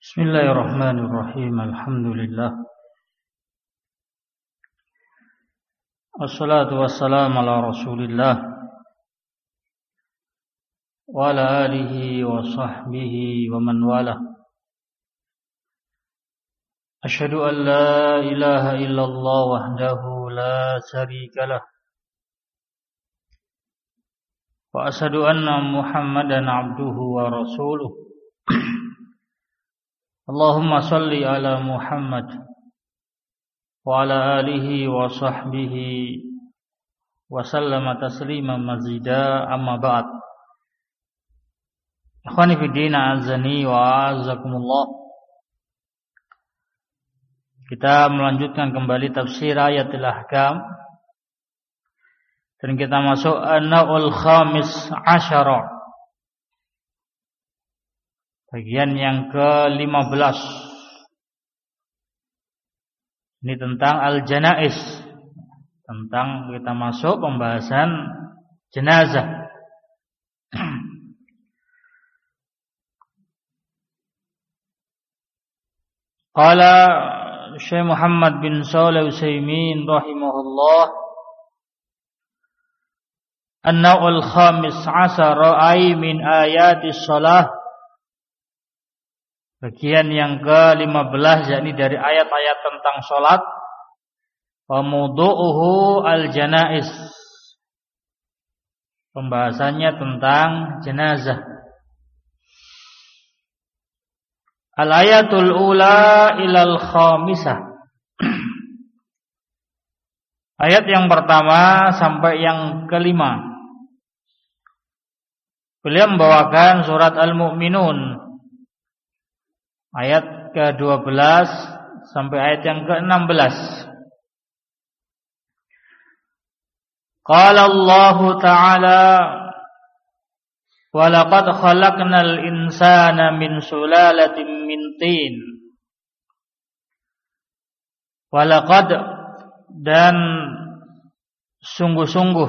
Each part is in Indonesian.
Bismillahirrahmanirrahim. Alhamdulillah. Wassalatu wassalamu ala Rasulillah wa ala alihi wa sahbihi wa man wala. Asyhadu an la ilaha illallah wahdahu la syarika lah. Wa asyhadu anna Muhammadan abduhu wa rasuluh. Allahumma salli ala Muhammad wa ala alihi wa sahbihi wa sallama tasliman mazida, amma ba'd. Ikhwani fi din, azani wa azakumullah. Kita melanjutkan kembali tafsir ayatul ahkam, dan kita masuk an-naul khamis asyara, bagian yang ke-15. Ini tentang al-janaiz, tentang kita masuk pembahasan jenazah. Qala Syekh Muhammad bin Shalih Al-Utsaimin rahimahullah, an-naul khamis asyara ay min ayatis shalah, bagian yang ke-15, yakni dari ayat-ayat tentang sholat. Wa mawdu'uhu al-janaiz, pembahasannya tentang jenazah. Al-ayatul ula ilal khamisah, ayat yang pertama sampai yang kelima. Beliau membawakan surat Al-Mu'minun, ayat ke-12 sampai ayat yang ke-16. Qala Allah Ta'ala, wa laqad khalaqnal insana min sulalatin min tin. Wa laqad, dan sungguh-sungguh.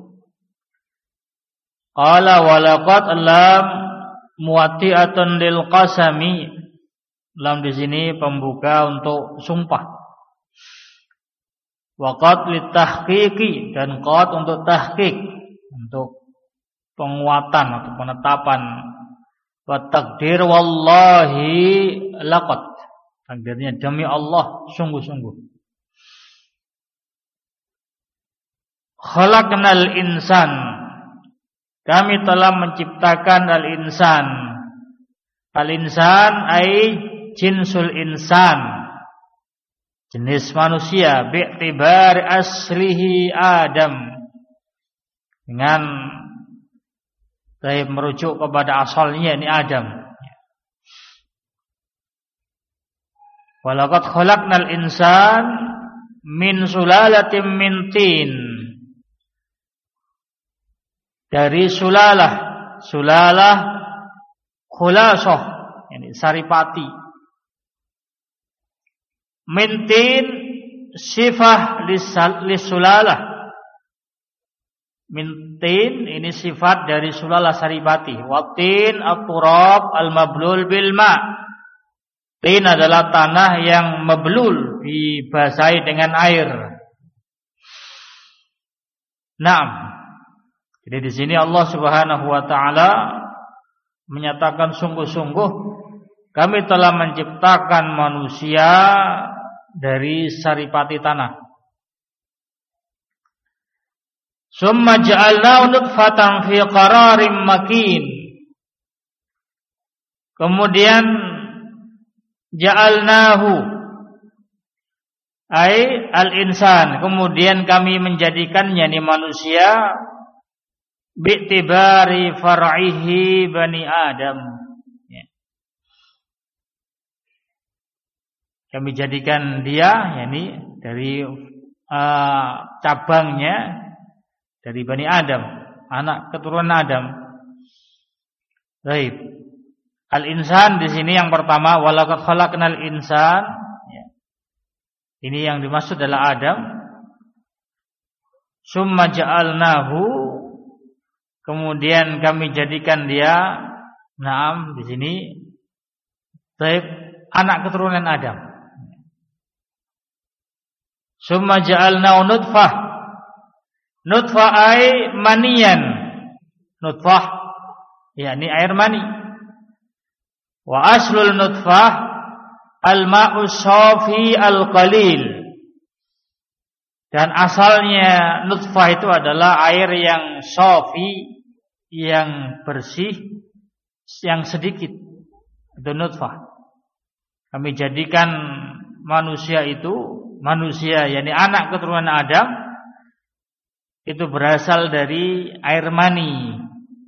Qala wa laqad lam muwatti'atun lil qasami, lam di sini pembuka untuk sumpah. Wa qad litahqiqi, dan qad untuk tahqiq, untuk penguatan atau penetapan. Wa takdir wallahi laqad, takdirnya demi Allah sungguh-sungguh. Khalaqnal insan, kami telah menciptakan al-insan. Al-insan ay jinsul insan, jenis manusia, bi'tibar aslihi Adam, dengan merujuk kepada asalnya, ini Adam. Walaqad khalaqnal insan min sulalatin min tin, dari sulalah khulasah, ini saripati. Min tin sifah lisulalah, min tin ini sifat dari sulalah saripati. Watin at-turab al-mablul bil ma, tin adalah tanah yang mablul, dibasahi dengan air. Naam. Jadi di sini Allah Subhanahu wa taala menyatakan sungguh-sungguh kami telah menciptakan manusia dari saripati tanah. Summa ja'alnahu nutfatan fi qararim makin, kemudian ja'alnahu ay al-insan, kemudian kami menjadikannya, ini manusia, bi'tibari far'ihi bani Adam, kami jadikan dia, yakni dari cabangnya, dari Bani Adam, anak keturunan Adam. Baik. Al-insan di sini yang pertama, walaqad khalaqnal insan. Ini yang dimaksud adalah Adam. Summa ja'alnahu, kemudian kami jadikan dia, naam di sini. Baik. anak keturunan Adam. Summa ja'alna nutfah. Nutfah ay maniyan. Nutfah yakni air mani. Wa aslul nutfah al-ma'u shafi al-qalil. Dan asalnya nutfah itu adalah air yang shafi, yang bersih, yang sedikit. Itu nutfah. Kami jadikan manusia yakni anak keturunan Adam itu berasal dari air mani.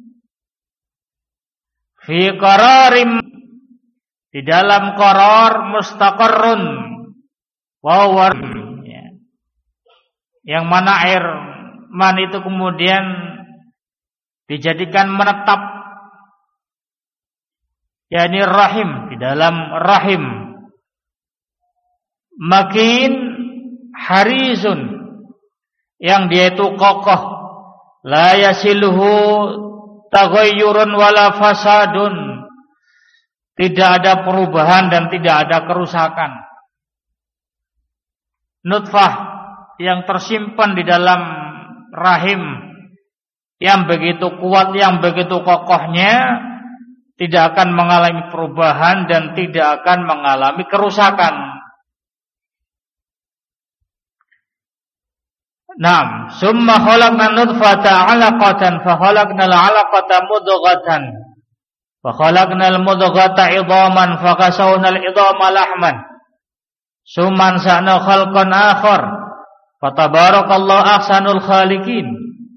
Fi qararim, di dalam qarar mustaqarrun wa huwa, yang mana air mani itu kemudian dijadikan menetap, yakni rahim, di dalam rahim. Makin harisun, yang dia itu kokoh, la yasiluhu taghayyurun wala fasadun, tidak ada perubahan dan tidak ada kerusakan. Nutfah yang tersimpan di dalam rahim, yang begitu kuat, yang begitu kokohnya, tidak akan mengalami perubahan dan tidak akan mengalami kerusakan. Naam, summa khalaqna nutfata 'alaqatan fa khalaqna al-'alaqata mudghatan fa khalaqna al-mudghata 'idhaman fa kasawna al-'idhama lahman summa ansa'na khalqan akhar fa tabarakallahu ahsanul khaliqin.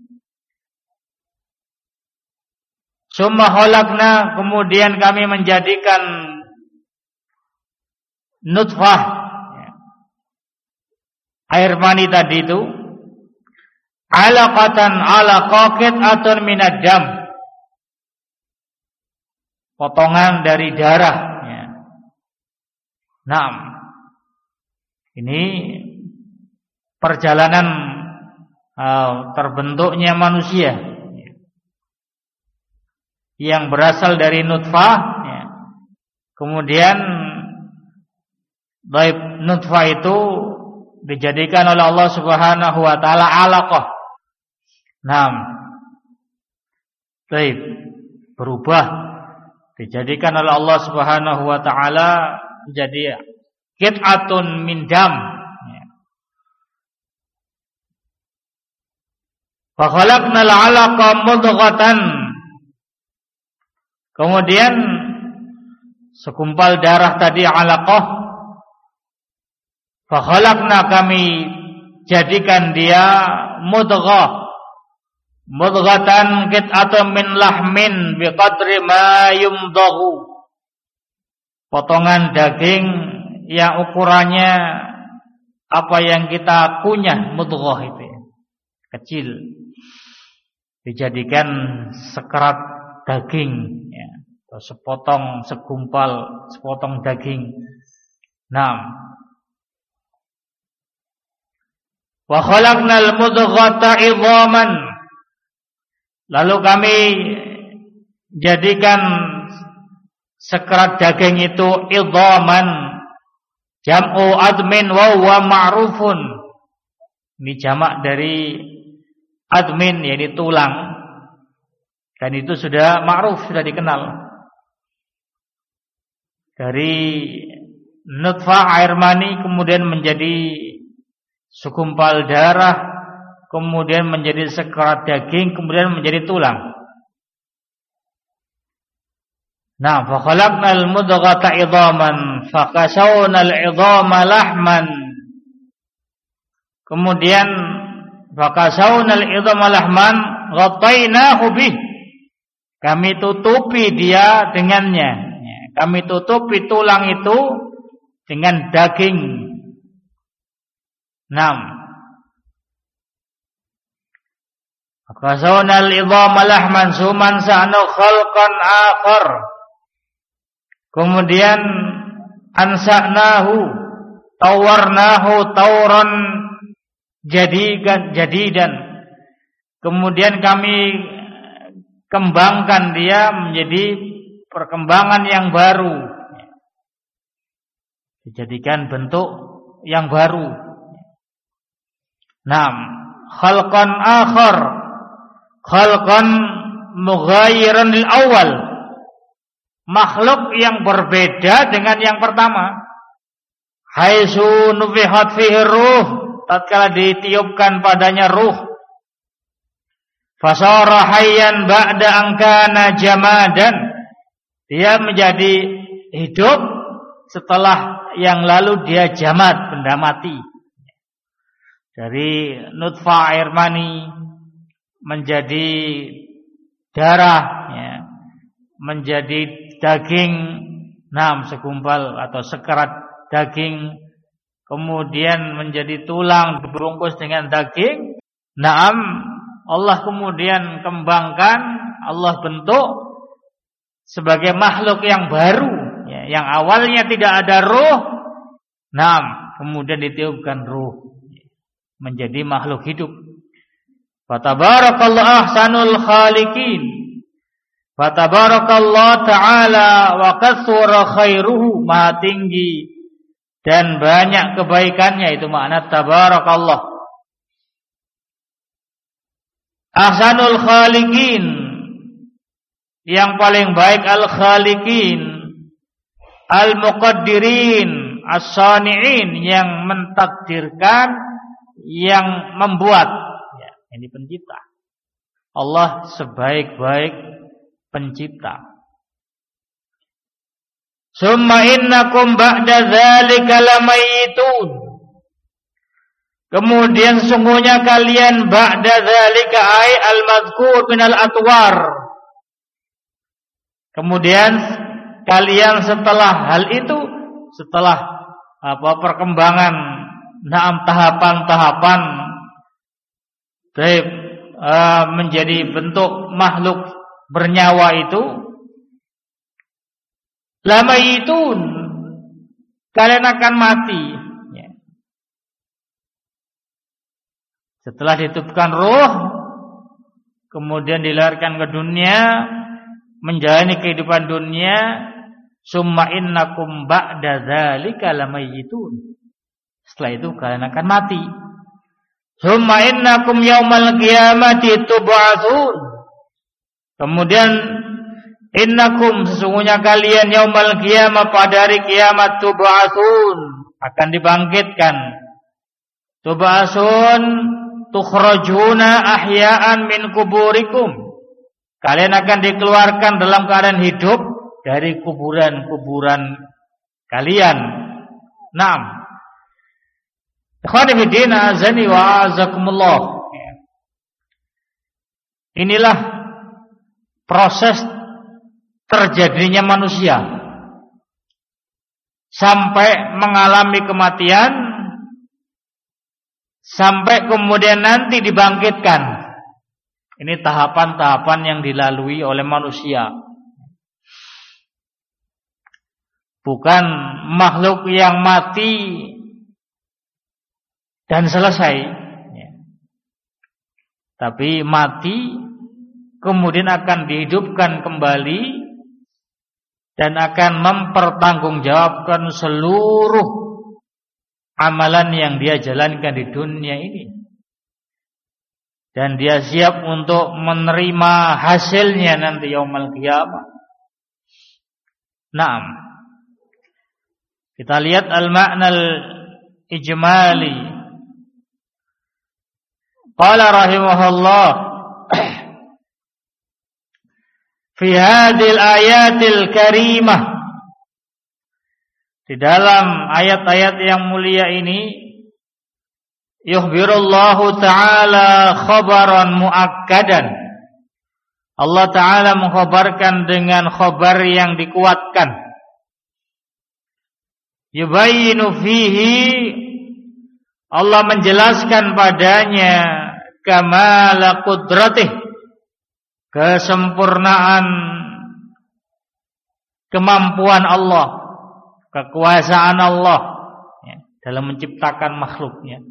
Summa khalaqna, kemudian kami menjadikan nutfah, air mani tadi itu, alaqatan alaqaqat atun minad dam, potongan dari darah, ya. Naam. Ini perjalanan terbentuknya manusia, yang berasal dari nutfah, ya. Kemudian nutfah itu dijadikan oleh Allah Subhanahu wa taala alaqah. Naam. Baik, berubah, dijadikan oleh Allah Subhanahu wa taala menjadi qit'atun min dam. Fa khalaqnal 'alaqa mudghatan. Kemudian segumpal darah tadi alaqah, fa khalaqna, kami jadikan dia mudghah. Mudghatan qit'atun min lahmin biqadri ma yumdahu, potongan daging yang ukurannya apa yang kita kunyah, mudghah itu kecil, dijadikan sekerat daging, ya, sepotong, sepotong daging. Naam. Wa khalaqnal mudghata 'idhaman, lalu kami jadikan sekerat daging itu idhaman, jam'u admin wa huwa ma'rufun. Ini jamak dari admin, yaitu tulang, dan itu sudah ma'ruf, sudah dikenal. Dari nutfah air mani kemudian menjadi segumpal darah, kemudian menjadi sekerat daging, kemudian menjadi tulang. Nah, fa khalaqnal mudghata 'idhaman fa kasawnal 'idhama lahman. Kemudian fa kasawnal 'idhama lahman ghattainahu bih. Kami tutupi dia dengannya. Kami tutupi tulang itu dengan daging. Naam. Kasawnal 'idhama lahman suman sa'nu khalqan akhar. Kemudian ansa'nahu, tawarnahu tauran jadidan. Kemudian kami kembangkan dia menjadi perkembangan yang baru. dijadikan bentuk yang baru. Naam, khalqan akhar, khalqan mughayyiran lil awal, makhluk yang berbeda dengan yang pertama. Haitsu nufihat fihi ruh, tatkala ditiupkan padanya ruh. Fasara hayyan ba'da an kana jamadan, dia menjadi hidup setelah yang lalu dia jamad, benda mati. Dari nutfah air mani menjadi darah, ya, menjadi daging, segumpal atau sekerat daging, kemudian menjadi tulang dibungkus dengan daging. Allah kemudian kembangkan, Allah bentuk sebagai makhluk yang baru, ya, yang awalnya tidak ada ruh. Kemudian ditiupkan ruh, menjadi makhluk hidup. Fatabarakallahu ahsanul khaliqin. Fatabarakallahu ta'ala wa katsura khairuhu, maha tinggi dan banyak kebaikannya, itu makna tabarakallah. Ahsanul khaliqin, yang paling baik al-khaliqin, al-muqaddirin, as-sani'in, yang mentakdirkan, yang membuat, ya, ini pencipta. Allah sebaik-baik pencipta. Summa innakum ba'da dzalika lamayitun. Kemudian sungguhnya kalian ba'da dzalika ay al-madhkur minal atwar. Kemudian kalian setelah hal itu, setelah perkembangan tahapan-tahapan menjadi bentuk makhluk bernyawa itu, lamayitun, kalian akan mati. Setelah ditiupkan ruh, kemudian dilahirkan ke dunia, menjalani kehidupan dunia, summa innakum ba'da dzalika lamayitun. Setelah itu kalian akan mati. Summa innakum yaumal qiyamati tub'atsun. Kemudian innakum, sesungguhnya kalian yaumal qiyamah, pada hari kiamat, tub'atsun, akan dibangkitkan. Tub'atsun tukhrajuna ahya'an min kuburikum. Kalian akan dikeluarkan dalam keadaan hidup dari kuburan-kuburan kalian. Naam. Ikhwani fi din, azani wa azakumullah. Inilah proses terjadinya manusia sampai mengalami kematian, sampai kemudian nanti dibangkitkan. Ini tahapan-tahapan yang dilalui oleh manusia. Bukan makhluk yang mati dan selesai, ya. Tapi mati kemudian akan dihidupkan kembali dan akan mempertanggungjawabkan seluruh amalan yang dia jalankan di dunia ini, dan dia siap untuk menerima hasilnya nanti yaumul qiyamah. Naam. Kita lihat al-ma'na al-ijmali. Qala rahimahullah fi hadhil ayatil karimah, di dalam ayat-ayat yang mulia ini, yukhbirullahu ta'ala khabaran muakkadan. Allah Ta'ala mengkhabarkan dengan khabar yang dikuatkan. Yubayyinu fihi, Allah menjelaskan padanya kamala qudratih, kesempurnaan kemampuan Allah, kekuasaan Allah, ya, dalam menciptakan makhluknya.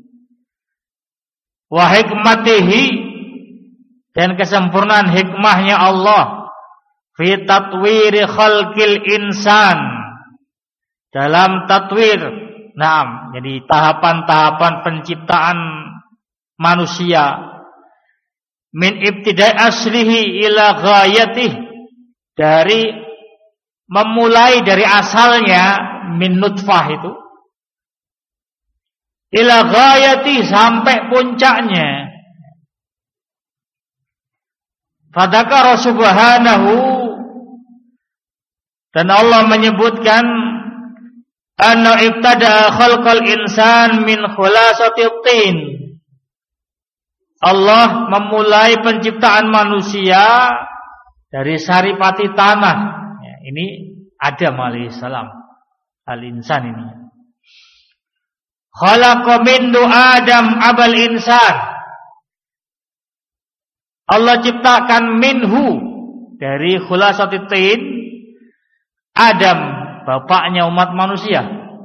Wa hikmatihi, dan kesempurnaan hikmahnya Allah fi tatwiri khalqil insan, dalam tatwir. Naam, jadi tahapan-tahapan penciptaan manusia min ibtidai aslihi ila ghayatih, dari memulai dari asalnya min nutfah itu ila ghayati, sampai puncaknya. Fadzakara subhanahu, dan Allah menyebutkan anna ibtada khalqal insan min khulasatit tin. Allah memulai penciptaan manusia dari saripati tanah. Ya, ini Adam alaihissalam, al-insan ini. Khalaqa minhu Adam abal insan. Allah ciptakan minhu, dari khulasatit tin, Adam, bapaknya umat manusia.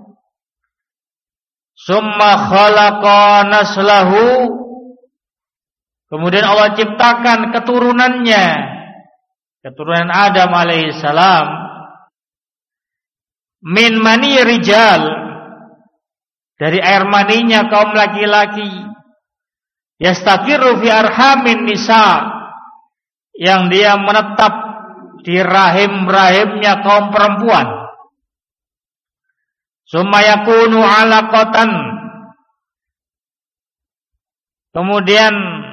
Summa khalaqa naslahu, kemudian Allah ciptakan keturunannya, keturunan Adam alaihissalam, min mani rijal, dari air maninya kaum laki-laki, yastaqiru fi arhamin nisa, yang dia menetap di rahim-rahimnya kaum perempuan. Summa yakunu alaqatan, kemudian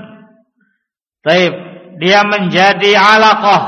dia menjadi alaqah,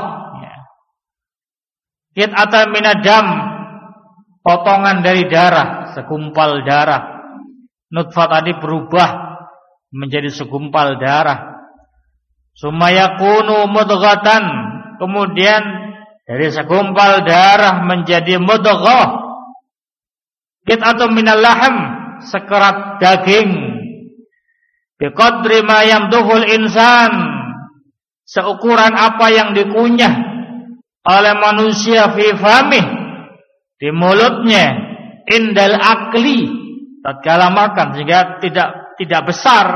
qit'atan minadam, potongan dari darah, segumpal darah. Nutfah tadi berubah menjadi segumpal darah. Summa yakunu mudghatan, kemudian dari segumpal darah menjadi mudghah, qit'atun minal laham, sekerat daging, biqadri ma yamduhul insan, seukuran apa yang dikunyah oleh manusia fi famih, di mulutnya, indal akli, tatkala makan, sehingga tidak besar.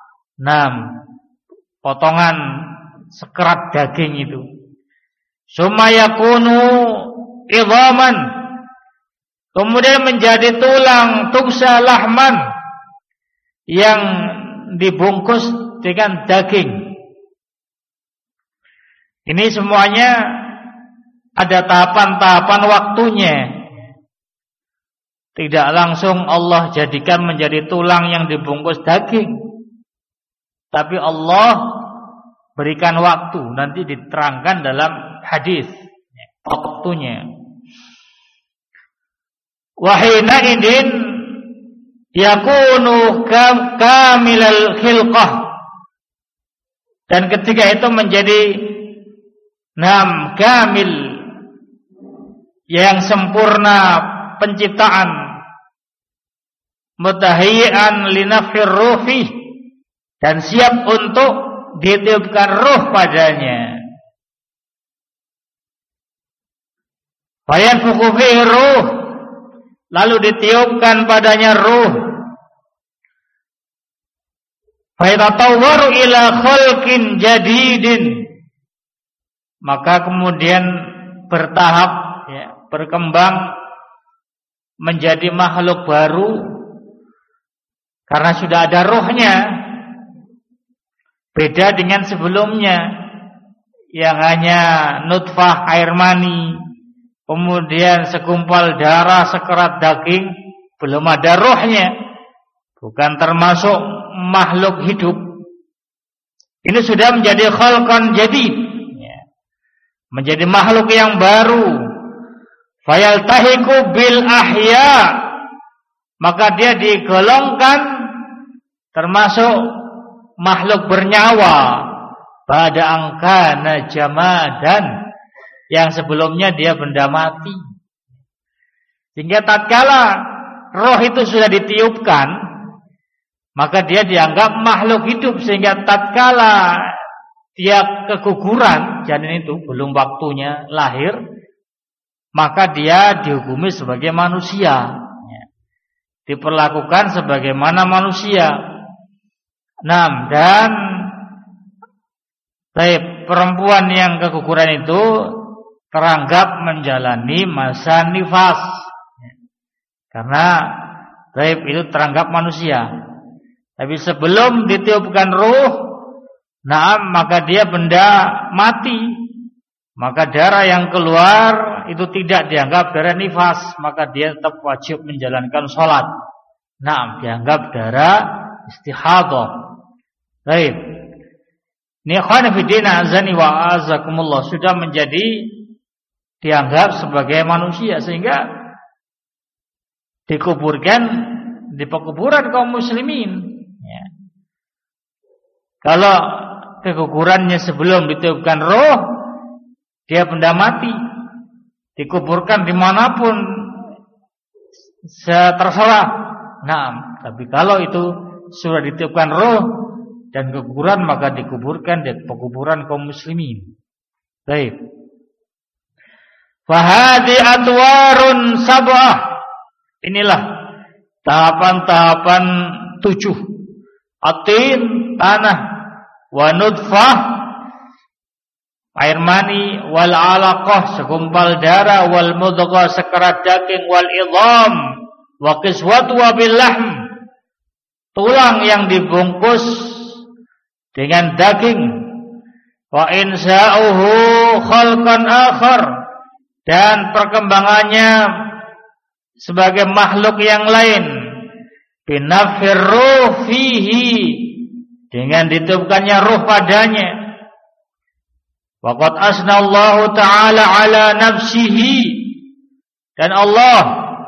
Potongan sekerat daging itu. Summa yakunu idhaman, kemudian menjadi tulang, tuksa lahman, yang dibungkus dengan daging. Ini semuanya ada tahapan-tahapan waktunya. Tidak langsung Allah jadikan menjadi tulang yang dibungkus daging, tapi Allah berikan waktu. Nanti diterangkan dalam hadis waktunya. Wahina idin yakunu kamilal khilqah, dan ketika itu menjadi kamil, yang sempurna penciptaan, mutahiyyan linafhir ruhi, dan siap untuk ditiupkan ruh padanya. Fayanfukhu fihi ruh, lalu ditiupkan padanya ruh. Fayatatawwaru ila khalqin jadidin, maka kemudian bertahap, berkembang menjadi makhluk baru, karena sudah ada ruhnya. Beda dengan sebelumnya yang hanya nutfah, air mani, kemudian segumpal darah, sekerat daging, belum ada ruhnya, bukan termasuk makhluk hidup. Ini sudah menjadi khalqan jadid, menjadi makhluk yang baru. Fayaltahiku bil ahya, maka dia digolongkan termasuk makhluk bernyawa, pada angkana jamadan, yang sebelumnya dia benda mati. Sehingga tatkala roh itu sudah ditiupkan, maka dia dianggap makhluk hidup. Sehingga tatkala dia keguguran, janin itu belum waktunya lahir, maka dia dihukumi sebagai manusia, diperlakukan sebagaimana manusia. Dan perempuan yang keguguran itu teranggap menjalani masa nifas, Karena gaib itu teranggap manusia. Tapi sebelum ditiupkan ruh, maka dia benda mati. Maka darah yang keluar itu tidak dianggap darah nifas, maka dia tetap wajib menjalankan sholat. Dianggap darah istihadah. Baik. Ini ikhwan fillah azani wa azakumullah, sudah menjadi dianggap sebagai manusia sehingga dikuburkan di pekuburan kaum muslimin. Ya. Kalau kekuburannya sebelum ditiupkan roh, dia benda mati, dikuburkan dimanapun terserah. Tapi kalau itu sudah ditiupkan roh dan kekuburan, maka dikuburkan di pekuburan kaum muslimin. Baik. Fahadi atwarun sab'ah. Inilah tahapan-tahapan 7. Atin, tanah, wa nutfah, air mani, wal alaqah, segumpal darah, wal mudghah, sekerat daging, wal idham, wa kiswatu wa bil lahm, tulang yang dibungkus dengan daging, wa insa'uhu khalqan akhar, dan perkembangannya sebagai makhluk yang lain, binafir ruh fihi, dengan ditiupkannya ruh padanya. Waqad asnallahu ta'ala ala nafsihi, dan Allah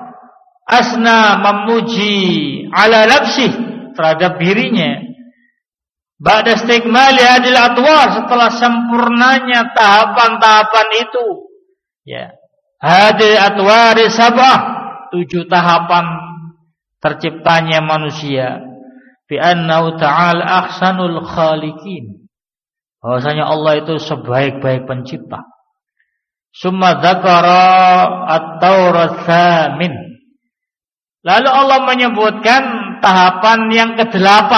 asna memuji ala nafsihi, terhadap dirinya, ba'da istikmali hadil atwar, setelah sempurnanya tahapan-tahapan itu. Ya, hadil atwari sab'ah, 7 tahapan terciptanya manusia. Bi annahu ta'ala ahsanul khaliqin, bahwasanya Allah itu sebaik-baik pencipta. Summa dzakara at-tawrat tsamin, lalu Allah menyebutkan tahapan yang ke-8,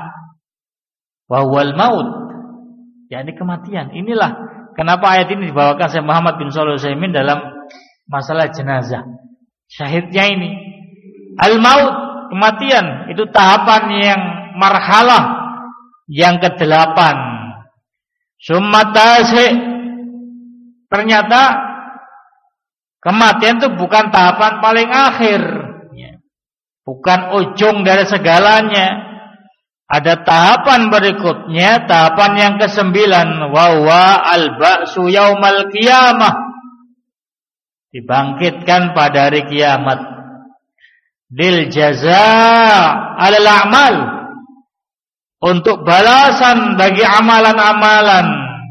wa huwal maut, yakni kematian. Inilah kenapa ayat ini dibawakan Syekh Muhammad bin Shalih Al-Utsaimin dalam masalah jenazah. Syahidnya ini al-maut, kematian, itu tahapan yang marhalah yang ke-8. Summa tasi, ternyata kematian itu bukan tahapan paling akhir, bukan ujung dari segalanya. Ada tahapan berikutnya, tahapan yang ke-9, wa huwa al-ba'su yaumal qiyamah, dibangkitkan pada hari kiamat. Dil jazaa alal a'mal, untuk balasan bagi amalan-amalan.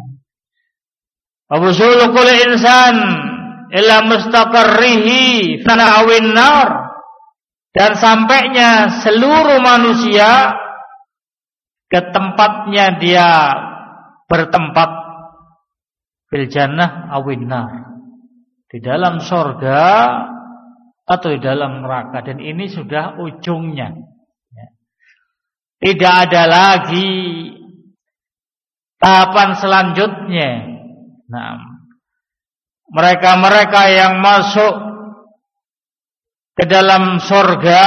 Wa wusul kulli insan ila mustaqarrihi fana'awin nar, dan sampainya seluruh manusia ke tempatnya dia bertempat, fil jannah awin nar, di dalam surga atau di dalam neraka. Dan ini sudah ujungnya. Tidak ada lagi tahapan selanjutnya. Mereka-mereka yang masuk ke dalam surga,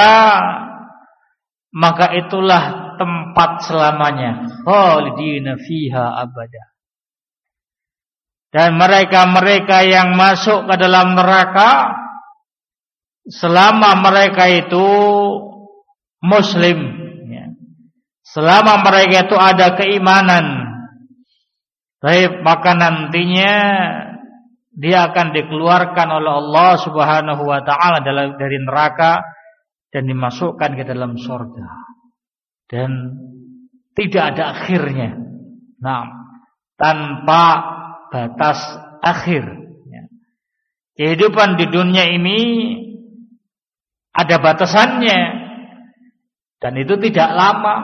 maka itulah tempat selamanya, khalidina fiha abada. Dan mereka-mereka yang masuk ke dalam neraka, selama mereka itu muslim, selama mereka itu ada keimanan, baik, maka nantinya dia akan dikeluarkan oleh Allah Subhanahu wa taala dari neraka dan dimasukkan ke dalam surga, dan tidak ada akhirnya. Tanpa batas akhir. Kehidupan di dunia ini ada batasannya, dan itu tidak lama.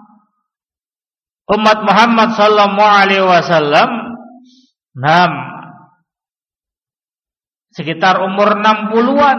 Umat Muhammad sallallahu alaihi wasallam sekitar umur 60-an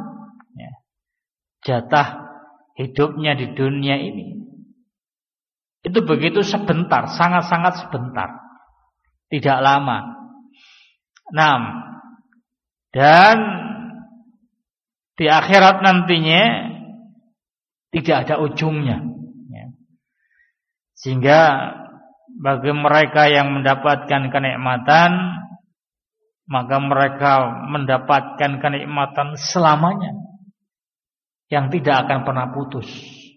jatah hidupnya di dunia ini. Itu begitu sebentar, sangat-sangat sebentar, tidak lama. Dan di akhirat nantinya tidak ada ujungnya. Sehingga bagi mereka yang mendapatkan kenikmatan, maka mereka mendapatkan kenikmatan selamanya yang tidak akan pernah putus.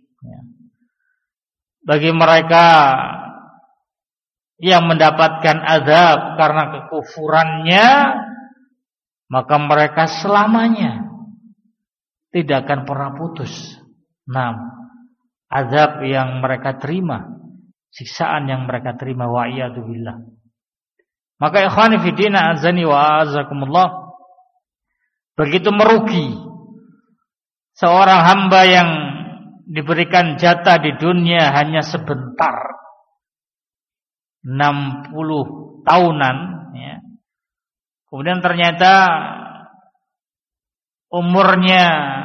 Bagi mereka yang mendapatkan azab karena kekufurannya, maka mereka selamanya tidak akan pernah putus. Azab yang mereka terima, siksaan yang mereka terima, wa iyadu billah. Maka ikhwani fidina azani wa azakumullah, begitu merugi seorang hamba yang diberikan jatah di dunia hanya sebentar, 60 tahunan, ya. Kemudian ternyata umurnya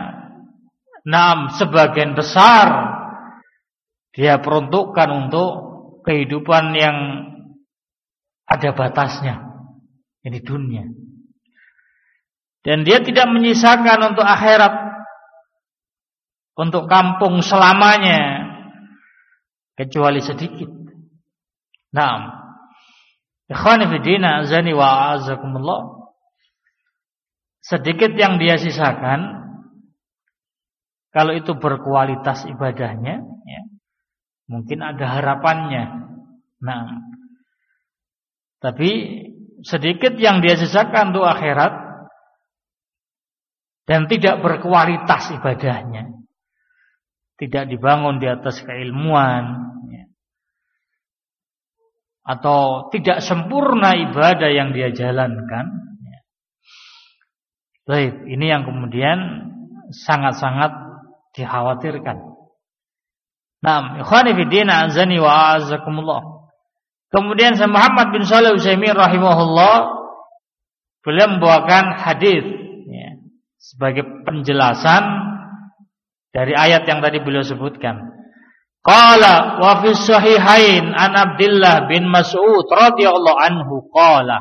sebagian besar dia peruntukkan untuk kehidupan yang ada batasnya, ini dunia. Dan dia tidak menyisakan untuk akhirat, untuk kampung selamanya, kecuali sedikit. Ikhwani fidina azani wa azakumullah, sedikit yang dia sisakan, kalau itu berkualitas ibadahnya, ya, mungkin ada harapannya. Tapi sedikit yang dia sisakan untuk akhirat dan tidak berkualitas ibadahnya, tidak dibangun di atas keilmuan, ya, atau tidak sempurna ibadah yang dia jalankan, ya. Baik, ini yang kemudian sangat-sangat dikhawatirkan. Ikhwani fiddina azani wa azakumullah. Kemudian Syekh Muhammad bin Shalih Al-Utsaimin rahimahullah, beliau membawakan hadis, ya, sebagai penjelasan dari ayat yang tadi beliau sebutkan. Qala wa fi sahihain an Abdullah bin Mas'ud radhiyallahu anhu qala.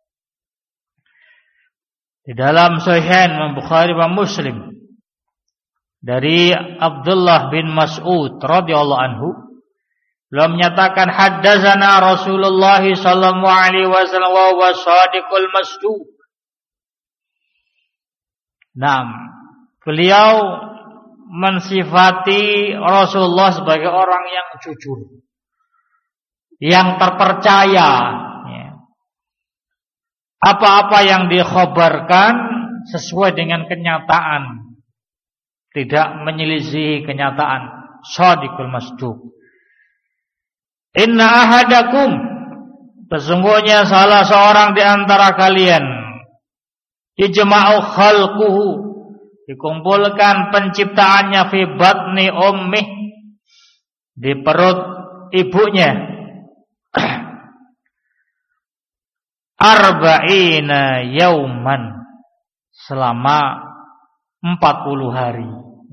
Di dalam Sahihain Bukhari dan Muslim dari Abdullah bin Mas'ud radhiyallahu anhu, beliau menyatakan haddatsana Rasulullah sallallahu alaihi wasallam wa huwa shadiqul masduq. Beliau mensifati Rasulullah sebagai orang yang jujur, yang terpercaya, ya. Apa-apa yang dikhabarkan sesuai dengan kenyataan, tidak menyelisihi kenyataan. Shadiqul masduq. Inna ahadakum, sesungguhnya salah seorang di antara kalian, ijma'u khalquhu, dikumpulkan penciptaannya, fi batni ummih, di perut ibunya, arba'ina yauman, selama 40 hari.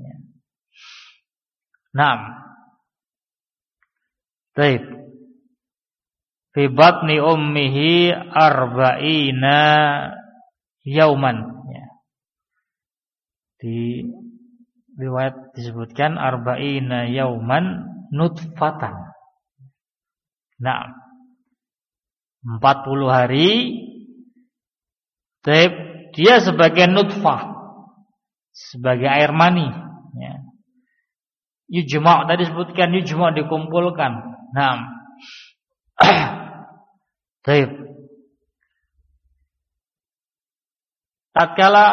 Baik. Fi batni ummihi arba'ina yauman, ya. Di riwayat disebutkan arba'ina yauman nutfatan. 40 hari, dia sebagai nutfah, sebagai air mani, ya. Yujma' tadi disebutkan, yujma' dikumpulkan. Tatkala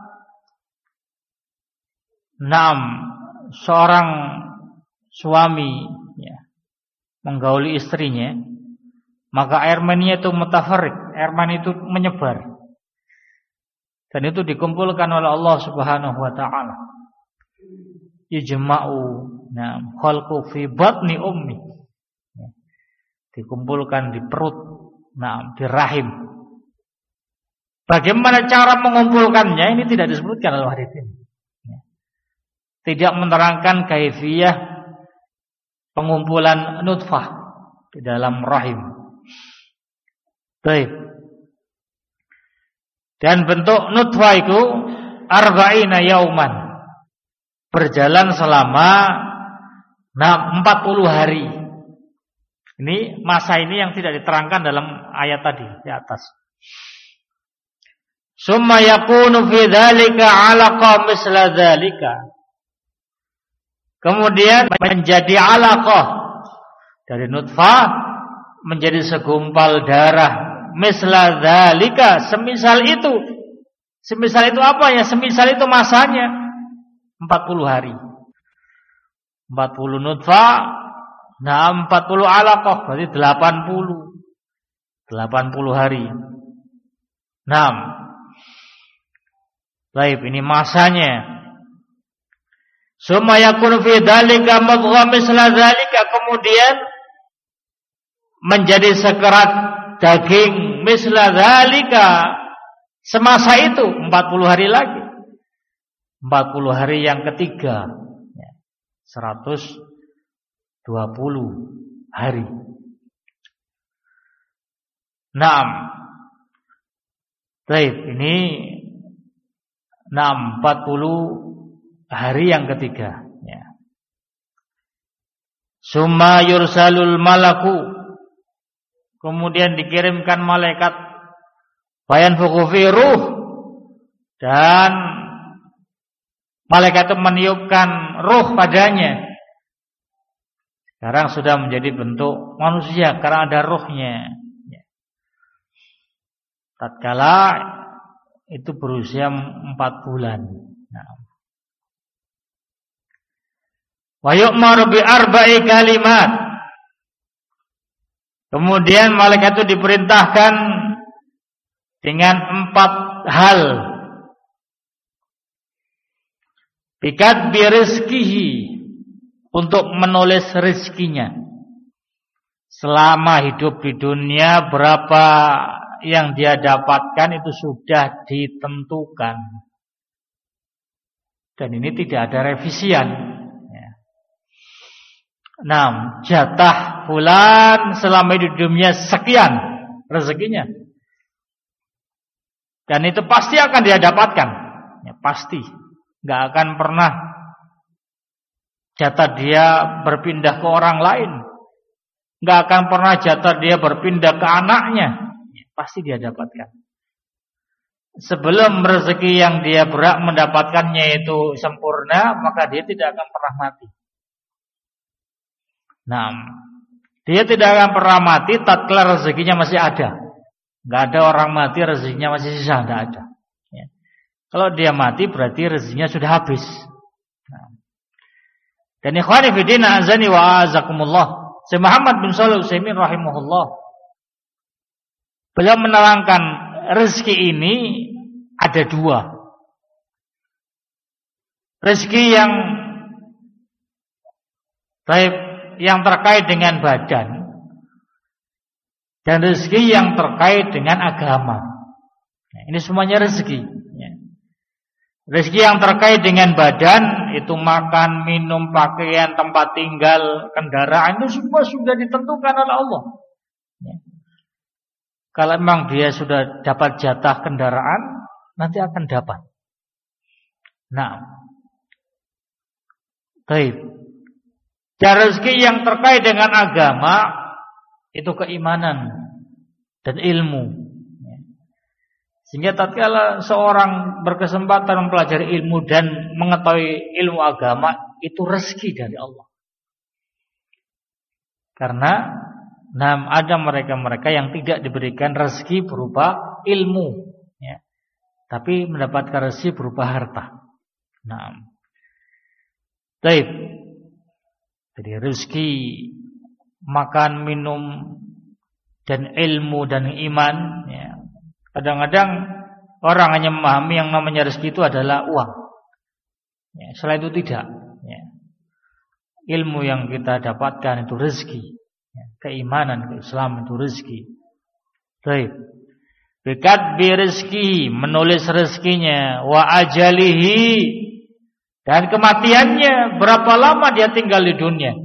seorang suami, ya, menggauli istrinya, maka air maninya itu mutafarriq, air mani itu menyebar, dan itu dikumpulkan oleh Allah Subhanahu wa taala. Yujma'u khalqu fi batni ummi, dikumpulkan di perut, di rahim. Bagaimana cara mengumpulkannya ini tidak disebutkan dalam hadis ini. Tidak menerangkan kaifiyah pengumpulan nutfah di dalam rahim. Baik. Dan bentuk nutfah itu arba'ina yauman. Berjalan selama 40 hari. Ini masa ini yang tidak diterangkan dalam ayat tadi di atas. Summa yakunu fi dzalika 'alaqah misla dzalika. Kemudian menjadi 'alaqah dari nutfah menjadi segumpal darah misla dzalika, semisal itu. Semisal itu apa ya? Semisal itu masanya 40 hari. 40 nutfah, 40 alaqah, berarti 80 hari. 6. Baik, ini masanya. Summa yakunu fi dzalika mudghah misla dzalika, kemudian menjadi sekerat daging misla dzalika, semasa itu 40 hari lagi. 40 hari yang ketiga, 120 hari. 6. Baik, ini 40 hari yang ketiga, ya. Summa yursalul malaku, kemudian dikirimkan malaikat bayan fukufi ruh, dan malaikat itu meniupkan ruh padanya. Sekarang sudah menjadi bentuk manusia karena ada ruhnya. Tatkala itu berusia 4 bulan. Wa yu'maru bi arba'i kalimat. Kemudian malaikat itu diperintahkan dengan 4 hal. Bikat bi rizkihi, untuk menulis rezekinya. Selama hidup di dunia berapa yang dia dapatkan itu sudah ditentukan. Dan ini tidak ada revisian. 6. Jatah fulan selama hidup di dunia sekian rezekinya. Dan itu pasti akan dia dapatkan. Ya, pasti. Gak akan pernah jatah dia berpindah ke orang lain. Gak akan pernah jatah dia berpindah ke anaknya. Ya, pasti dia dapatkan. Sebelum rezeki yang dia berhak mendapatkannya itu sempurna, maka dia tidak akan pernah mati. Dia tidak akan pernah mati tatkala rezekinya masih ada. Gak ada orang mati rezekinya masih sisa, gak ada. Ya. Kalau dia mati berarti rezekinya sudah habis. Dan ikhwani fillah azani wa azakumullah, Syekh Muhammad bin Shalih Al-Utsaimin rahimahullah, beliau menerangkan rezeki ini ada 2. Rezeki yang terkait dengan badan, dan rezeki yang terkait dengan agama. Ini semuanya rezeki. Rezeki yang terkait dengan badan itu makan, minum, pakaian, tempat tinggal, kendaraan, itu semua sudah ditentukan oleh Allah. Kalau memang dia sudah dapat jatah kendaraan, nanti akan dapat. Baik. Dan rezeki yang terkait dengan agama itu keimanan dan ilmu. Sehingga tatkala seorang berkesempatan mempelajari ilmu dan mengetahui ilmu agama, itu rezeki dari Allah. Karena ada mereka-mereka yang tidak diberikan rezeki berupa ilmu, ya, tapi mendapatkan rezeki berupa harta. Baik. Jadi rezeki makan, minum, dan ilmu dan iman, ya. Kadang-kadang orang hanya memahami yang namanya rezeki itu adalah uang. Ya, selain itu tidak. Ya. Ilmu yang kita dapatkan itu rezeki. Ya. Keimanan, keislaman itu rezeki. Baik. Bikat bi rezeki, menulis rezekinya, wa ajalihi, dan kematiannya, berapa lama dia tinggal di dunia.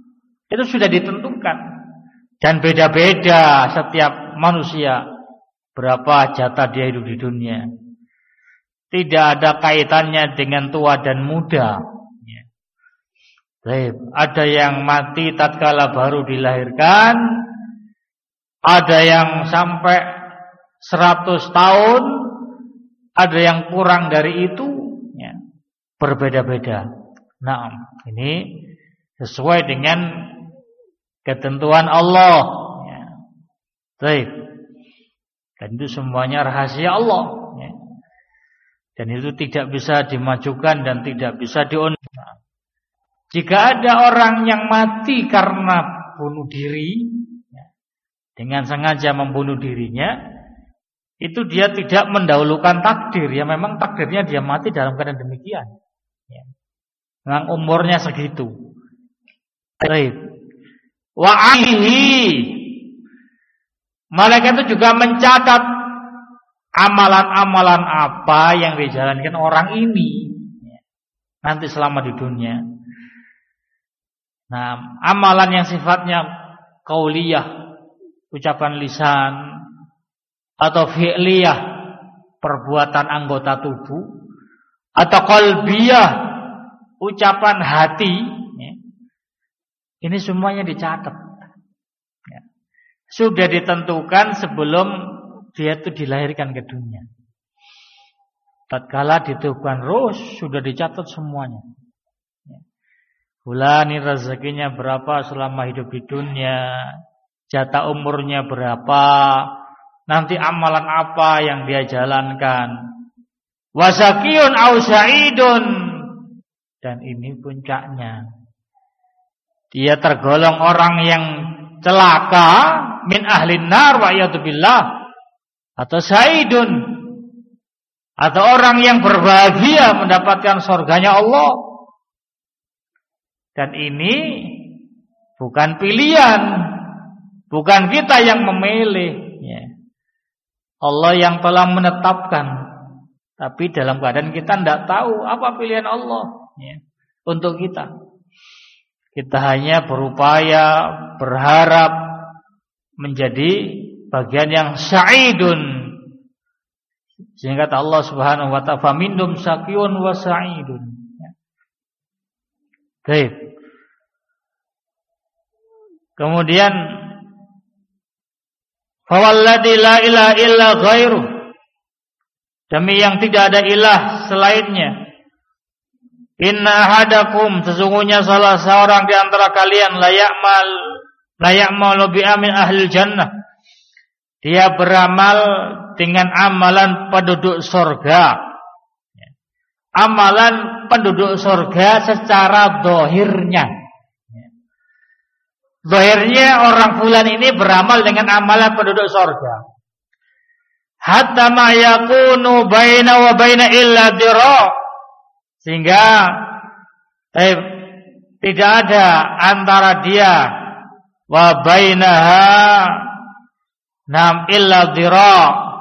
Itu sudah ditentukan. Dan beda-beda setiap manusia. berapa jatah dia hidup di dunia. Tidak ada kaitannya dengan tua dan muda. Ada yang mati tatkala baru dilahirkan, ada yang sampai 100 tahun, ada yang kurang dari itu, ya, berbeda-beda. Nah, ini sesuai dengan ketentuan Allah. Ya. Baik. Dan itu semuanya rahasia Allah. Ya. Dan itu tidak bisa dimajukan dan tidak bisa diundur. Jika ada orang yang mati karena bunuh diri, ya, dengan sengaja membunuh dirinya, itu dia tidak mendahulukan takdir. Ya memang takdirnya dia mati dalam keadaan demikian. Ya. Memang umurnya segitu. Baik. Wa'aihi, malaikat itu juga mencatat amalan-amalan apa yang dijalankan orang ini nanti selama di dunia. Nah, amalan yang sifatnya qauliyah, ucapan lisan, atau fi'liyah, perbuatan anggota tubuh, atau qalbiyah, ucapan hati, ini semuanya dicatat. Sudah ditentukan sebelum dia itu dilahirkan ke dunia. Tatkala ditiupkan ruh, sudah dicatat semuanya. Fulan ini rezekinya berapa selama hidup di dunia, jatah umurnya berapa, nanti amalan apa yang dia jalankan. Wasakiyun au sa'idun, dan ini puncaknya. Dia tergolong orang yang celaka, min ahlin nar wa iyadzubillah, atau sa'idun, atau orang yang berbahagia mendapatkan surganya Allah. Dan ini bukan pilihan, bukan kita yang memilih, ya. Allah yang telah menetapkan. Tapi dalam keadaan kita tidak tahu apa pilihan Allah, ya, untuk kita. Kita hanya berupaya, berharap menjadi bagian yang sa'idun. Sehingga kata Allah Subhanahu wa ta'ala, "Famindum syaqiyun wa sa'idun." Baik. Kemudian fawalladzi la ilaha illa ghairu, demi yang tidak ada ilah selainnya. Inna ahadakum, sesungguhnya salah seorang di antara kalian la ya'malu bi amin ahli jannah, dia beramal dengan amalan penduduk surga. Amalan penduduk surga secara zahirnya. Zahirnya orang fulan ini beramal dengan amalan penduduk surga. Hatta ma yakunu baina wa baina illa dira, sehingga tidak ada antara dia wa bainaha nam illa dira.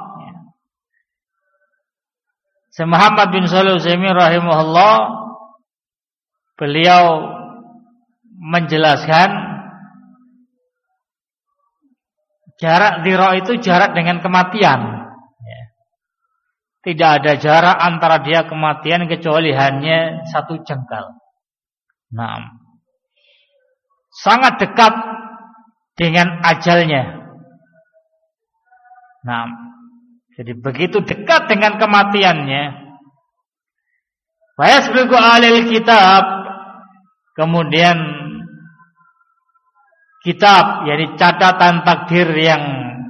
Muhammad bin Shalih Al-Utsaimin rahimahullah, beliau menjelaskan jarak dhira itu jarak dengan kematian. Tidak ada jarak antara dia kematian kecuali hanya 1 jengkal. Nah, sangat dekat dengan ajalnya. Nah, jadi begitu dekat dengan kematiannya. Wa yasbiqu alil kitab, kemudian kitab, yakni catatan takdir yang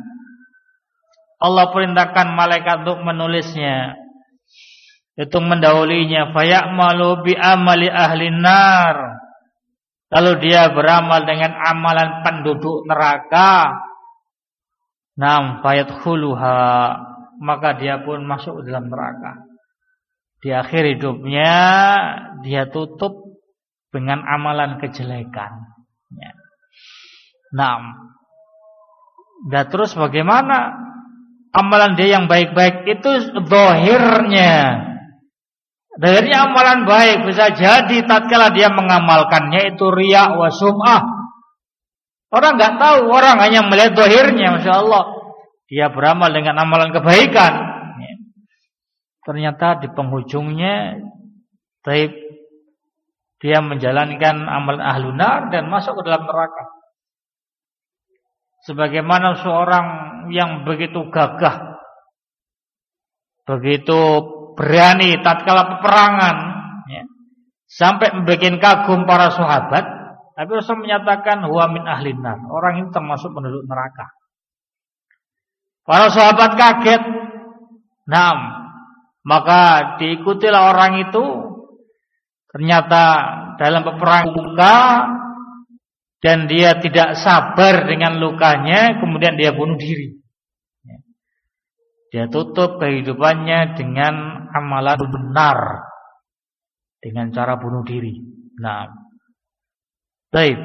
Allah perintahkan malaikat untuk menulisnya, itu mendahulunya. Fayamalu bi amali ahli nar, lalu dia beramal dengan amalan penduduk neraka. Nam fayadkhuluha, maka dia pun masuk dalam neraka. Di akhir hidupnya dia tutup dengan amalan kejelekan. Nah, dan terus bagaimana amalan dia yang baik-baik itu? Zahirnya amalan baik, bisa jadi tatkala dia mengamalkannya itu riya wa sum'ah. Orang nggak tahu, orang hanya melihat zahirnya, masya Allah. dia beramal dengan amalan kebaikan, ya, ternyata di penghujungnya dia menjalankan amalan ahlun nar dan masuk ke dalam neraka. Sebagaimana seorang yang begitu gagah, begitu berani tatkala peperangan, ya, sampai membuat kagum para sahabat, tapi Rasul menyatakan huwa min ahlin nar, orang ini termasuk penduduk neraka. Para sahabat kaget. Maka diikutilah orang itu. Ternyata dalam peperangan luka dan dia tidak sabar dengan lukanya, kemudian dia bunuh diri. Dia tutup kehidupannya dengan amalan benar, dengan cara bunuh diri. Baik.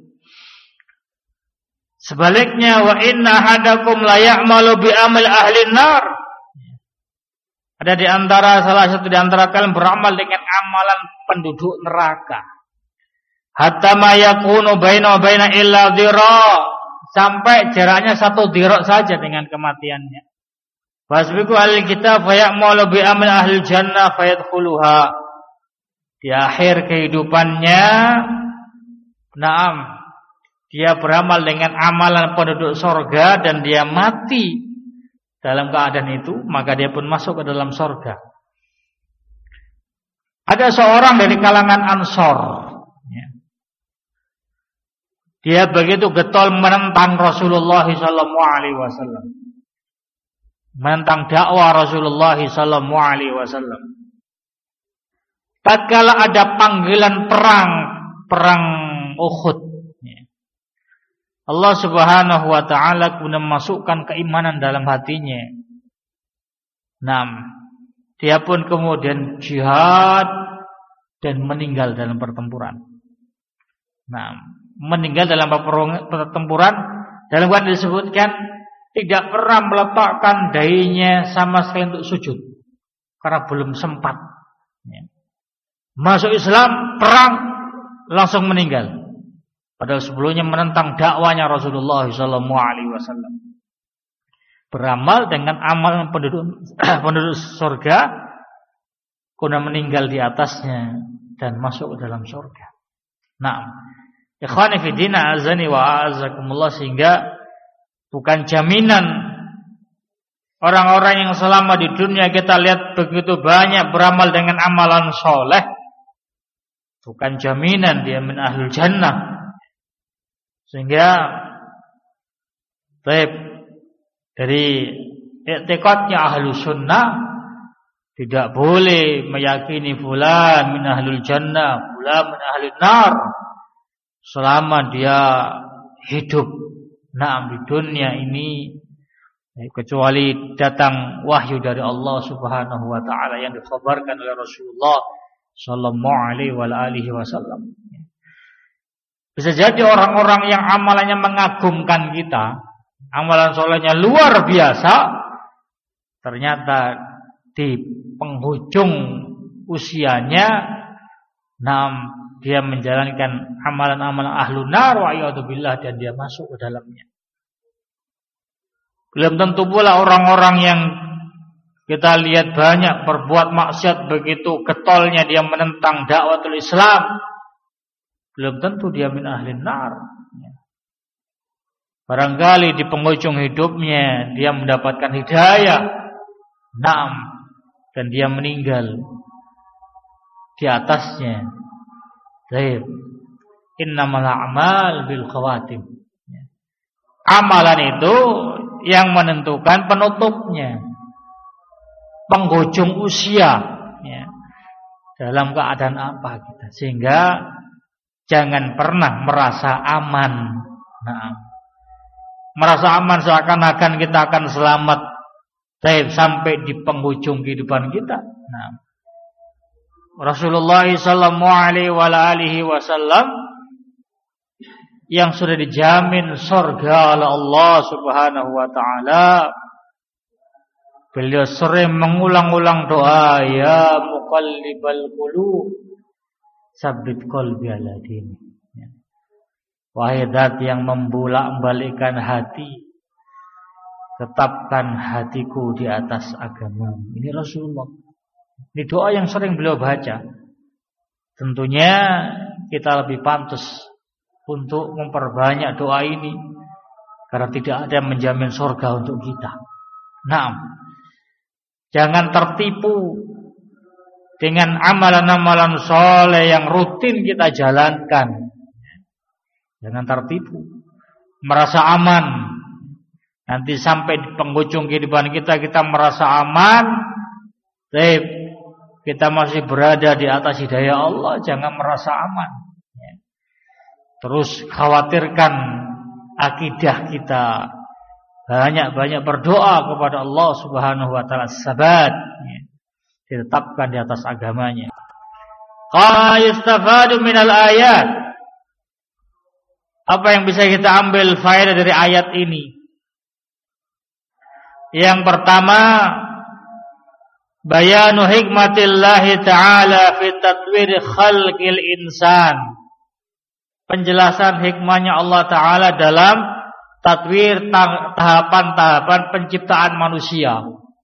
Sebaliknya, wa inna ahadakum la ya'malu bi amal ahli nar. Ada di antara salah satu di antara kalian beramal dengan amalan penduduk neraka. Hatta ma yakunu baina illa dhira, sampai jaraknya 1 dhira saja dengan kematiannya. Fasbiqu al-kitab fa ya'malu bi amal ahli jannah fayadkhuluha. Di akhir kehidupannya, dia beramal dengan amalan penduduk surga dan dia mati dalam keadaan itu, maka dia pun masuk ke dalam surga. Ada seorang dari kalangan Ansor, ya. Dia begitu getol menentang Rasulullah SAW, menentang dakwah Rasulullah SAW. Tatkala ada panggilan perang Uhud, Allah Subhanahu wa taala kemudian memasukkan keimanan dalam hatinya. Dia pun kemudian jihad dan meninggal dalam pertempuran. Meninggal dalam pertempuran dalam hadis disebutkan tidak pernah meletakkan dahinya sama sekali untuk sujud karena belum sempat. Masuk Islam, perang, langsung meninggal. Padahal sebelumnya menentang dakwanya Rasulullah SAW. Beramal dengan amal penduduk surga, kemudian meninggal di atasnya dan masuk ke dalam surga. Ikhwani fi din, azani wa a'azakumullah, sehingga bukan jaminan orang-orang yang selama di dunia kita lihat begitu banyak beramal dengan amalan soleh, bukan jaminan dia min ahlul jannah. Sehingga dari i'tiqadnya ahlu sunnah tidak boleh meyakini fulan min ahlul jannah, fulan min ahlun nar selama dia hidup di dunia ini, kecuali datang wahyu dari Allah Subhanahu wa taala yang dikhabarkan oleh Rasulullah sallallahu alaihi wasallam. Bisa jadi orang-orang yang amalannya mengagumkan kita, amalan solehnya luar biasa, ternyata di penghujung usianya, dia menjalankan amalan-amalan ahlun nar wa a'udzubillah, dan dia masuk ke dalamnya. Belum tentu pula orang-orang yang kita lihat banyak berbuat maksiat begitu getolnya dia menentang dakwatul Islam, belum tentu dia min ahlin nar. Barangkali di penghujung hidupnya dia mendapatkan hidayah, dan dia meninggal di atasnya. Innamal a'mal bil khawatim. Amalan itu yang menentukan penutupnya, penghujung usia, dalam keadaan apa kita, sehingga jangan pernah merasa aman. Merasa aman seakan-akan kita akan selamat sampai di penghujung kehidupan kita. Rasulullah sallallahu alaihi wasallam yang sudah dijamin surga oleh Allah Subhanahu wa taala, beliau sering mengulang-ulang doa, ya muqallibal qulub sabbit qalbi ala dini. Wahai zat yang membolak-balikkan hati, tetapkan hatiku di atas agama. Ini Rasulullah. Ini doa yang sering beliau baca. Tentunya kita lebih pantas untuk memperbanyak doa ini, karena tidak ada yang menjamin surga untuk kita. Jangan tertipu dengan amalan-amalan soleh yang rutin kita jalankan. Jangan tertipu, merasa aman. Nanti sampai di penghujung kehidupan kita merasa aman, kita masih berada di atas hidayah Allah. Jangan merasa aman. Terus khawatirkan akidah kita. Banyak-banyak berdoa kepada Allah Subhanahu wa taala, sabat, ditetapkan di atas agamanya. Qala yustafadu minal ayat. Apa yang bisa kita ambil faedah dari ayat ini? Yang pertama, bayanu hikmatillahi ta'ala fi tatwir khalqil insan. Penjelasan hikmahnya Allah Ta'ala dalam tatwir, tahapan-tahapan penciptaan manusia.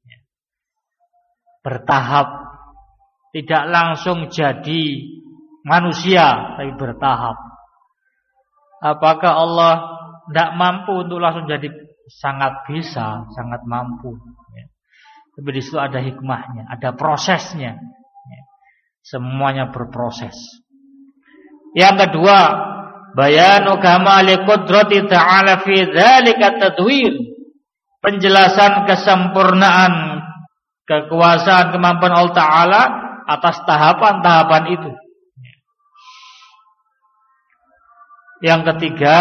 Bertahap, tidak langsung jadi manusia, tapi bertahap. Apakah Allah tidak mampu untuk langsung jadi? Sangat bisa, sangat mampu. Tapi di situ ada hikmahnya, ada prosesnya. Semuanya berproses. Yang kedua, bayanu kamali qudrati ta'ala fi dzalika tadwir. Penjelasan kesempurnaan kekuasaan kemampuan Allah Ta'ala atas tahapan-tahapan itu. Yang ketiga,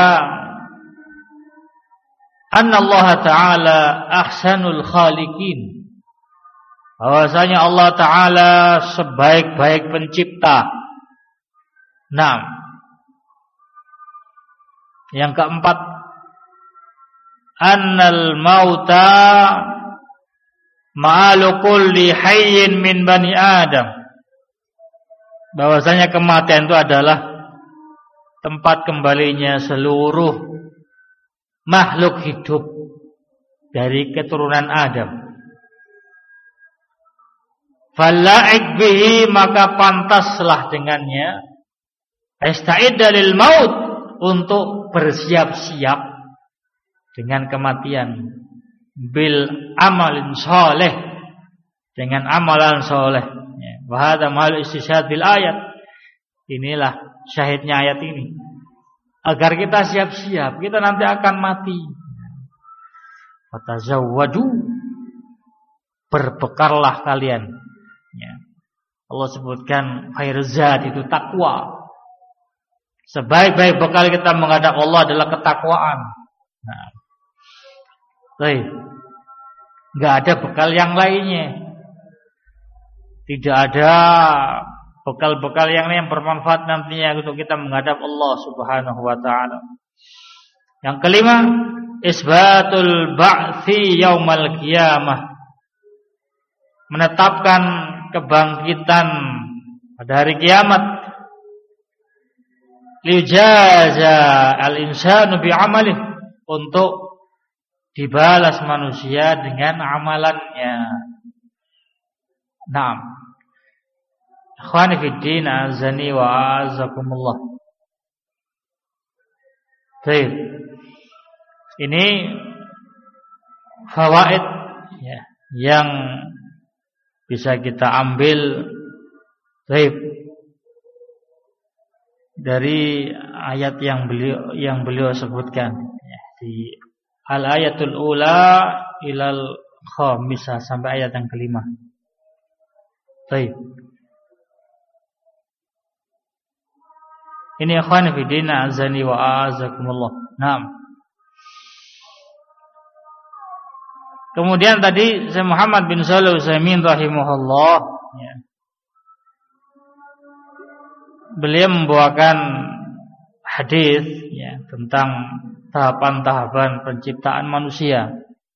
anna Allah Ta'ala ahsanul khaliqin. Bahwasanya Allah Ta'ala sebaik-baik pencipta. Yang keempat, annal mauta ma'alu kulli hayyin min bani Adam. Bahwasanya kematian itu adalah tempat kembalinya seluruh makhluk hidup dari keturunan Adam. Falla'ik bihi, maka pantaslah dengannya, ista'idda lil maut, untuk bersiap-siap dengan kematian, bil amalin soleh, dengan amalan soleh. Wa hadza mal istishhad bil ayat. Inilah syahidnya ayat ini, agar kita siap-siap, kita nanti akan mati. Fatazawwadu, berbekallah kalian. Allah sebutkan khairuz zad itu takwa. Sebaik-baik bekal kita menghadap Allah adalah ketakwaan. Enggak ada bekal yang lainnya. Tidak ada bekal-bekal yang lain yang bermanfaat nantinya untuk kita menghadap Allah Subhanahu wa taala. Yang kelima, isbatul ba'tsi yaumal qiyamah. Menetapkan kebangkitan pada hari kiamat. Lijaza al-insanu bi'amalih, untuk dibalas manusia dengan amalannya. Ikhwani fid din, azani wa azakumullah. Baik. Ini fawaid yang bisa kita ambil dari ayat yang beliau sebutkan di al-ayatul ula ilal khamisah, sampai ayat yang kelima. Baik. Ini ikhwan fi din, azani wa azakumullah. Kemudian tadi Syekh Muhammad bin Shalih Al-Utsaimin rahimahullah, beliau membawakan hadis tentang tahapan-tahapan penciptaan manusia.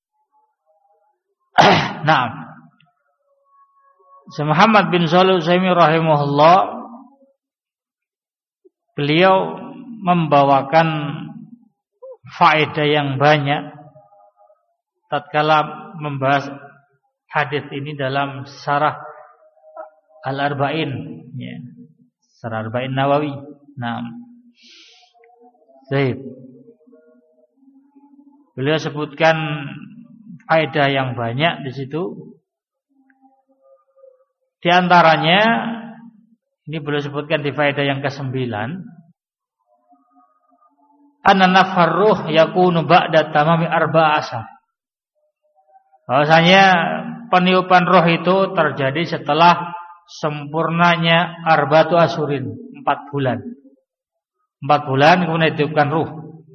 Syekh Muhammad bin Shalih Al-Utsaimin rahimahullah, beliau membawakan faedah yang banyak tatkala membahas hadis ini dalam Syarah Al-Arba'in, ya. Syarah Arba'in Nawawi. Nah, baik. Beliau sebutkan faedah yang banyak di situ. Di antaranya ini beliau sebutkan di faedah yang ke-9, anna nafar ruh yakunu ba'da tamami arba'asar. Bahwasanya peniupan roh itu terjadi setelah sempurnanya arba'atu asyurin, 4 bulan. 4 bulan kemudian ditiupkan ruh.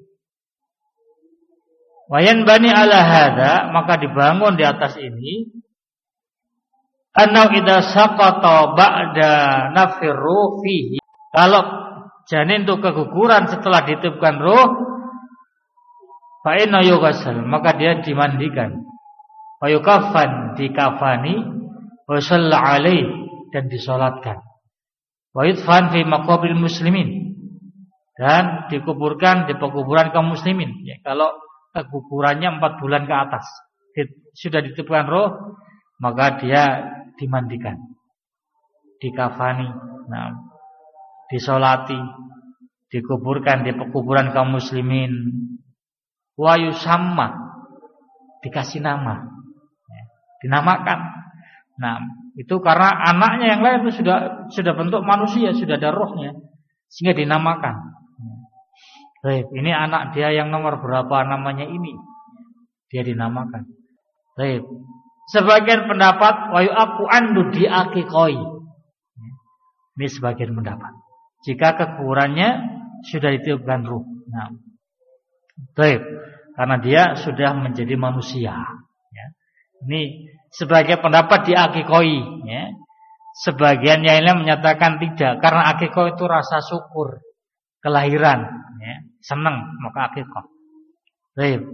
Wayan bani ala hadza, maka dibangun di atas ini, annau idza saqata ba'da nafir ruh fihi. Kalau janin itu keguguran setelah ditiupkan ruh, fa inna yughsal, maka dia dimandikan. Wa yukaffan, dikafani, wa shalla alaih, dan disolatkan. Wa yudfan fi maqabril muslimin, dan dikuburkan di pekuburan kaum muslimin. Ya, kalau kegugurannya 4 bulan ke atas, sudah ditiupkan roh, maka dia dimandikan, dikafani, nah, disolati, dikuburkan di pekuburan kaum muslimin. Wa yusamma, dikasih nama, ya, dinamakan. Nah, itu karena anaknya yang lain itu sudah bentuk manusia, sudah ada rohnya, sehingga dinamakan. Baik, ini anak dia yang nomor berapa namanya ini, dia dinamakan. Baik. Sebagian pendapat wayu aku andu diakikoi. Ini sebagian pendapat. Jika kegugurannya sudah ditiupkan ruh. Nah, baik, karena dia sudah menjadi manusia. Ya. Ini sebagian pendapat diakikoi. Ya. Sebagian yang lain menyatakan tidak, karena akikoi itu rasa syukur kelahiran. Ya. Senang maka akikah. Baik.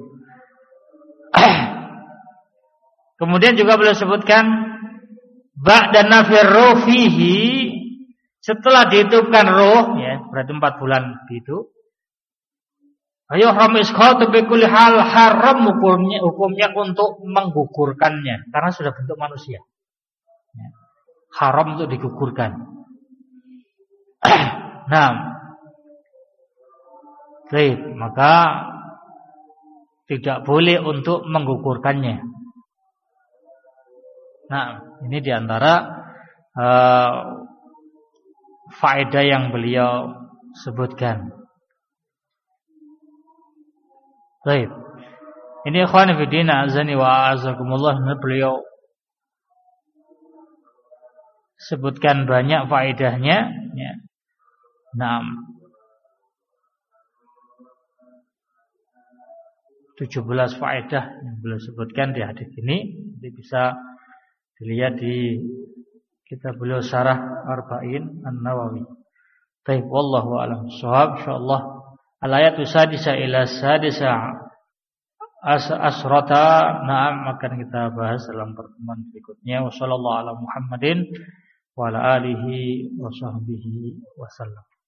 Kemudian juga beliau sebutkan ba'da nafir ruh fihi, setelah ditiupkan ruh, ya, berarti 4 bulan itu. Ayo hamisqatu bi kulli hal, haram hukumnya untuk menggugurkannya karena sudah bentuk manusia. Ya. Haram untuk digugurkan. Nah, baik, maka tidak boleh untuk menggugurkannya. Nah, ini diantara faedah yang beliau sebutkan. Baik, ini ikhwan fillah azani wa azakumullah, beliau sebutkan banyak faedahnya. Ya. Nah, 17 faedah yang beliau sebutkan di hadis ini. Jadi bisa dilihat di kitab beliau Syarah Arba'in An-Nawawi. Baik, wallahu a'lam bishawab. Insyaallah al-ayatu sadisa ila sadisa asrata, na'am, akan kita bahas dalam pertemuan berikutnya. Wassallallahu ala Muhammadin wa ala alihi wa sahbihi wasallam.